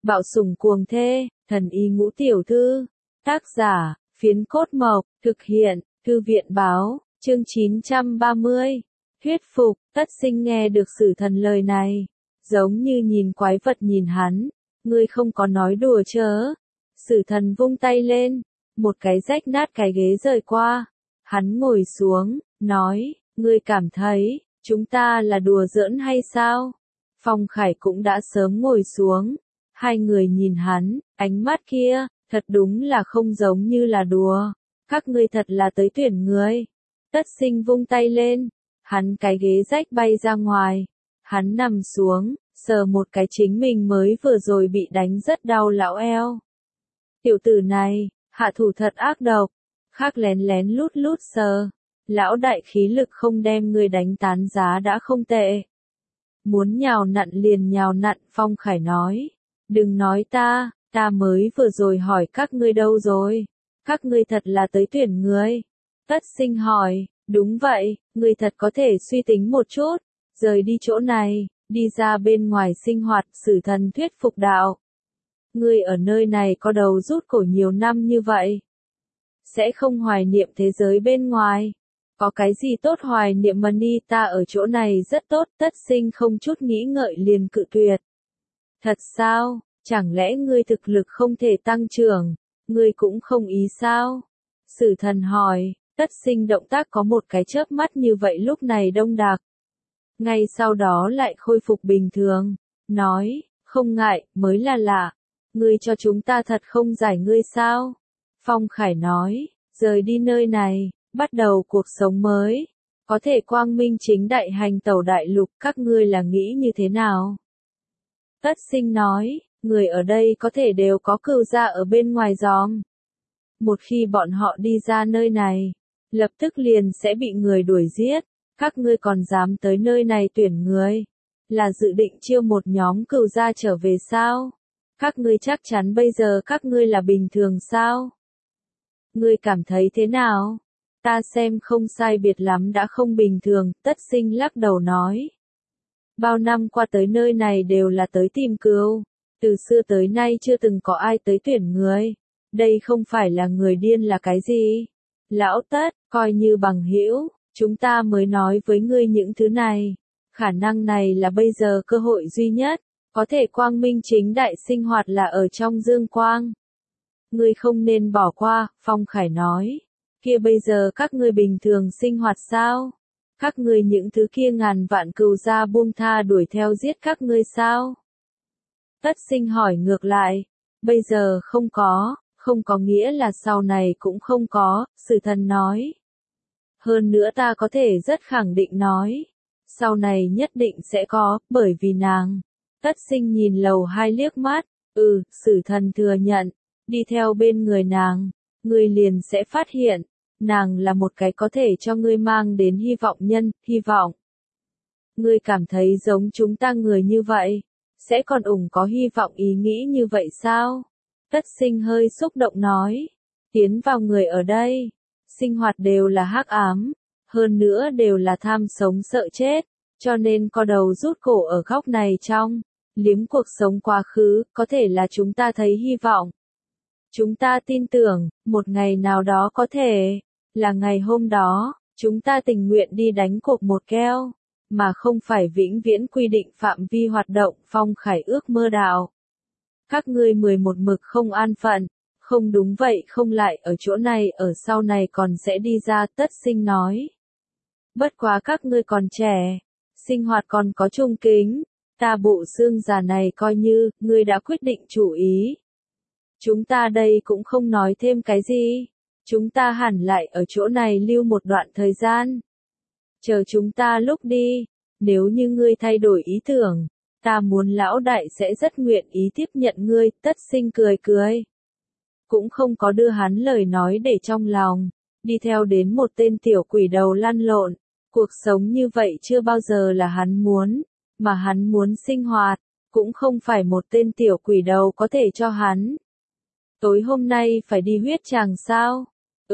Bạo sủng cuồng thê, thần y ngũ tiểu thư. Tác giả, Phiến Cốt Mộc, thực hiện, Thư viện báo, chương 930. Thuyết phục, Tất Sinh nghe được Sử Thần lời này, giống như nhìn quái vật nhìn hắn, ngươi không có nói đùa chớ. Sử Thần vung tay lên, một cái rách nát cái ghế rời qua, hắn ngồi xuống, nói, ngươi cảm thấy, chúng ta là đùa giỡn hay sao? Phong Khải cũng đã sớm ngồi xuống, hai người nhìn hắn, ánh mắt kia, thật đúng là không giống như là đùa, các ngươi thật là tới tuyển người. Tất Sinh vung tay lên, hắn cái ghế rách bay ra ngoài, hắn nằm xuống, sờ một cái chính mình mới vừa rồi bị đánh rất đau lão eo. Tiểu tử này, hạ thủ thật ác độc, khác lén lén lút lút sờ, lão đại khí lực không đem người đánh tán giá đã không tệ. Muốn nhào nặn liền nhào nặn, Phong Khải nói, đừng nói ta mới vừa rồi hỏi các ngươi đâu rồi, các ngươi thật là tới tuyển người. Tất Sinh hỏi, đúng vậy, ngươi thật có thể suy tính một chút, rời đi chỗ này, đi ra bên ngoài sinh hoạt. Sử Thần thuyết phục đạo. Ngươi ở nơi này có đầu rút cổ nhiều năm như vậy, sẽ không hoài niệm thế giới bên ngoài. Có cái gì tốt hoài niệm mà đi, ta ở chỗ này rất tốt. Tất Sinh không chút nghĩ ngợi liền cự tuyệt. Thật sao, chẳng lẽ ngươi thực lực không thể tăng trưởng, ngươi cũng không ý sao? Sử Thần hỏi. Tất Sinh động tác có một cái chớp mắt như vậy lúc này đông đặc. Ngay sau đó lại khôi phục bình thường, nói, không ngại, mới là lạ. Ngươi cho chúng ta thật không giải ngươi sao? Phong Khải nói, rời đi nơi này, bắt đầu cuộc sống mới, có thể quang minh chính đại hành tẩu đại lục, các ngươi là nghĩ như thế nào? Tất Sinh nói, người ở đây có thể đều có cừu gia ở bên ngoài giòm. Một khi bọn họ đi ra nơi này, lập tức liền sẽ bị người đuổi giết, các ngươi còn dám tới nơi này tuyển người, là dự định chiêu một nhóm cừu gia trở về sao? Các ngươi chắc chắn bây giờ các ngươi là bình thường sao? Ngươi cảm thấy thế nào? Ta xem không sai biệt lắm đã không bình thường. Tất Sinh lắc đầu nói. Bao năm qua tới nơi này đều là tới tìm cừu, từ xưa tới nay chưa từng có ai tới tuyển người, đây không phải là người điên là cái gì? Lão Tất, coi như bằng hữu, chúng ta mới nói với ngươi những thứ này, khả năng này là bây giờ cơ hội duy nhất, có thể quang minh chính đại sinh hoạt là ở trong dương quang. Ngươi không nên bỏ qua, Phong Khải nói. Kia bây giờ các ngươi bình thường sinh hoạt sao? Các ngươi những thứ kia ngàn vạn cừu gia buông tha đuổi theo giết các ngươi sao? Tất Sinh hỏi ngược lại, bây giờ không có nghĩa là sau này cũng không có. Sử Thần nói. Hơn nữa ta có thể rất khẳng định nói, sau này nhất định sẽ có, bởi vì nàng. Tất Sinh nhìn Lầu Hai liếc mắt, Sử Thần thừa nhận, đi theo bên người nàng, ngươi liền sẽ phát hiện, nàng là một cái có thể cho ngươi mang đến hy vọng nhân, hy vọng. Ngươi cảm thấy giống chúng ta người như vậy, sẽ còn có hy vọng ý nghĩ như vậy sao? Tất Sinh hơi xúc động nói, tiến vào người ở đây, sinh hoạt đều là hắc ám, hơn nữa đều là tham sống sợ chết, cho nên co đầu rút cổ ở góc này trong, liếm cuộc sống quá khứ, có thể là chúng ta thấy hy vọng. Chúng ta tin tưởng, một ngày nào đó có thể, là ngày hôm đó, chúng ta tình nguyện đi đánh cuộc một keo, mà không phải vĩnh viễn quy định phạm vi hoạt động. Phong Khải ước mơ đạo. Các ngươi 11 mực không an phận, không đúng vậy không lại ở chỗ này ở sau này còn sẽ đi ra. Tất Sinh nói. Bất quá các ngươi còn trẻ, sinh hoạt còn có trung kính, ta bộ xương già này coi như, ngươi đã quyết định chủ ý. Chúng ta đây cũng không nói thêm cái gì, chúng ta hẳn lại ở chỗ này lưu một đoạn thời gian. Chờ chúng ta lúc đi, nếu như ngươi thay đổi ý tưởng, ta muốn lão đại sẽ rất nguyện ý tiếp nhận ngươi. Tất Sinh cười cười. Cũng không có đưa hắn lời nói để trong lòng, đi theo đến một tên tiểu quỷ đầu lăn lộn, cuộc sống như vậy chưa bao giờ là hắn muốn, mà hắn muốn sinh hoạt, cũng không phải một tên tiểu quỷ đầu có thể cho hắn. Tối hôm nay phải đi huyết tràng sao?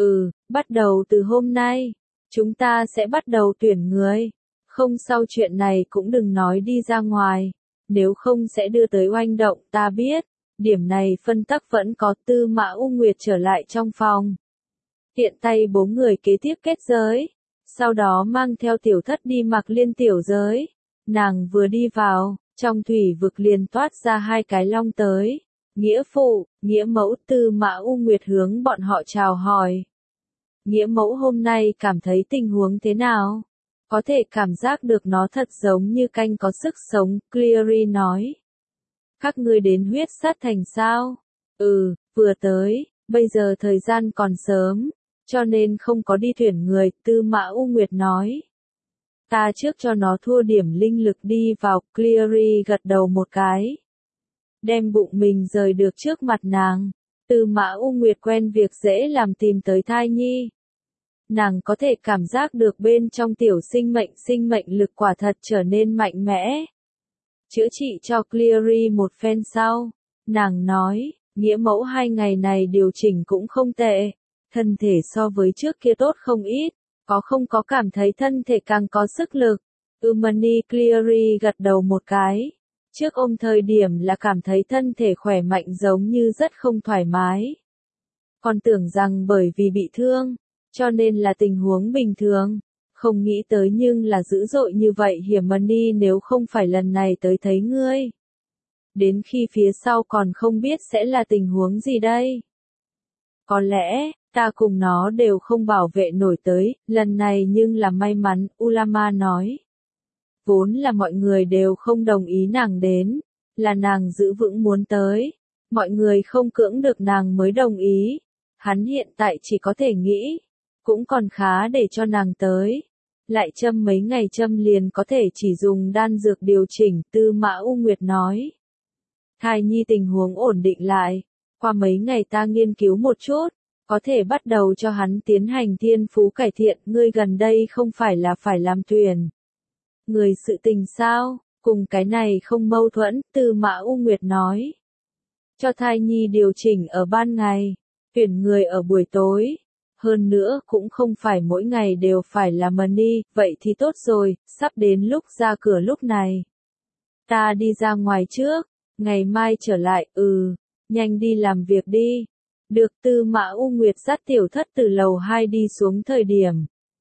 Bắt đầu từ hôm nay, chúng ta sẽ bắt đầu tuyển người. Không sau chuyện này cũng đừng nói đi ra ngoài, nếu không sẽ đưa tới oanh động. Ta biết, Điểm này phân tắc vẫn có. Tư Mã U Nguyệt trở lại trong phòng. Tiện tay 4 người kế tiếp kết giới. Sau đó mang theo tiểu thất đi mặc liên tiểu giới. Nàng vừa đi vào, trong thủy vực liền toát ra 2 cái long tới. Nghĩa phụ, nghĩa mẫu. Tư Mã U Nguyệt hướng bọn họ chào hỏi. Nghĩa mẫu hôm nay cảm thấy tình huống thế nào? Có thể cảm giác được nó thật giống như canh có sức sống, Cleary nói. Các ngươi đến huyết sát thành sao? Ừ, vừa tới, bây giờ thời gian còn sớm, cho nên không có đi tuyển người, Tư Mã U Nguyệt nói. Ta trước cho nó thua điểm linh lực đi vào, Cleary gật đầu một cái. Đem bụng mình rời được trước mặt nàng. Tư Mã U Nguyệt quen việc dễ làm tìm tới thai nhi. Nàng có thể cảm giác được bên trong tiểu sinh mệnh lực quả thật trở nên mạnh mẽ. Chữa trị cho Cleary một phen sau. Nàng nói, nghĩa mẫu 2 ngày này điều chỉnh cũng không tệ. Thân thể so với trước kia tốt không ít. Không có cảm thấy thân thể càng có sức lực. Umani Cleary gật đầu một cái. Trước ôm thời điểm là cảm thấy thân thể khỏe mạnh giống như rất không thoải mái. Còn tưởng rằng bởi vì bị thương, cho nên là tình huống bình thường. Không nghĩ tới nhưng là dữ dội như vậy Hermione, nếu không phải lần này tới thấy ngươi. Đến khi phía sau còn không biết sẽ là tình huống gì đây. Có lẽ, ta cùng nó đều không bảo vệ nổi tới, lần này nhưng là may mắn, Ulama nói. Vốn là mọi người đều không đồng ý nàng đến, là nàng giữ vững muốn tới. Mọi người không cưỡng được nàng mới đồng ý. Hắn hiện tại chỉ có thể nghĩ, cũng còn khá để cho nàng tới. Lại châm mấy ngày châm liền có thể chỉ dùng đan dược điều chỉnh, Tư Mã U Nguyệt nói. Thai nhi tình huống ổn định lại, qua mấy ngày ta nghiên cứu một chút, có thể bắt đầu cho hắn tiến hành thiên phú cải thiện, ngươi gần đây không phải là phải làm tuyển. Người sự tình sao, cùng cái này không mâu thuẫn, Tư Mã U Nguyệt nói. Cho thai nhi điều chỉnh ở ban ngày, tuyển người ở buổi tối. Hơn nữa cũng không phải mỗi ngày đều phải là money, vậy thì tốt rồi, sắp đến lúc ra cửa lúc này. Ta đi ra ngoài trước, ngày mai trở lại, nhanh đi làm việc đi. Được. Tư Mã U Nguyệt dắt tiểu thất từ lầu 2 đi xuống thời điểm.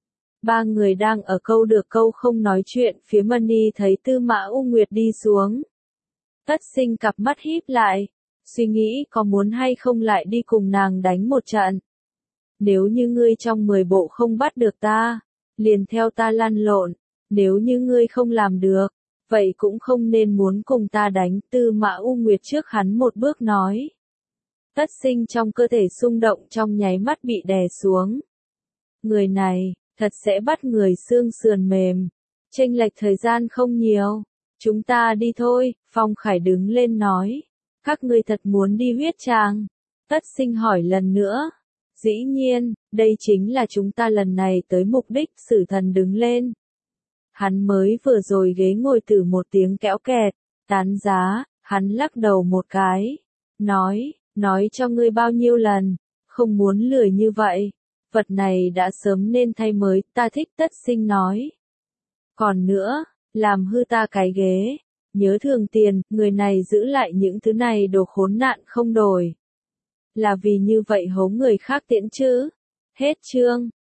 3 người đang ở câu được câu không nói chuyện, phía Money thấy Tư Mã U Nguyệt đi xuống. Tất Sinh cặp mắt híp lại, suy nghĩ có muốn hay không lại đi cùng nàng đánh một trận. Nếu như ngươi trong 10 bộ không bắt được ta, liền theo ta lăn lộn, nếu như ngươi không làm được, vậy cũng không nên muốn cùng ta đánh. Tư Mã U Nguyệt trước hắn một bước nói. Tất Sinh trong cơ thể xung động trong nháy mắt bị đè xuống. Người này, thật sẽ bắt người xương sườn mềm. Chênh lệch thời gian không nhiều. Chúng ta đi thôi, Phong Khải đứng lên nói. Các ngươi thật muốn đi huyết tràng? Tất Sinh hỏi lần nữa. Dĩ nhiên, đây chính là chúng ta lần này tới mục đích. Sử Thần đứng lên. Hắn mới vừa rồi ghế ngồi từ một tiếng kéo kẹt, tán giá, hắn lắc đầu một cái. Nói cho ngươi bao nhiêu lần, không muốn lười như vậy. Vật này đã sớm nên thay mới, ta thích. Tất Sinh nói. Còn nữa, làm hư ta cái ghế, nhớ thường tiền, người này giữ lại những thứ này đồ khốn nạn không đổi. Là vì như vậy hống người khác tiễn chứ. Hết chương.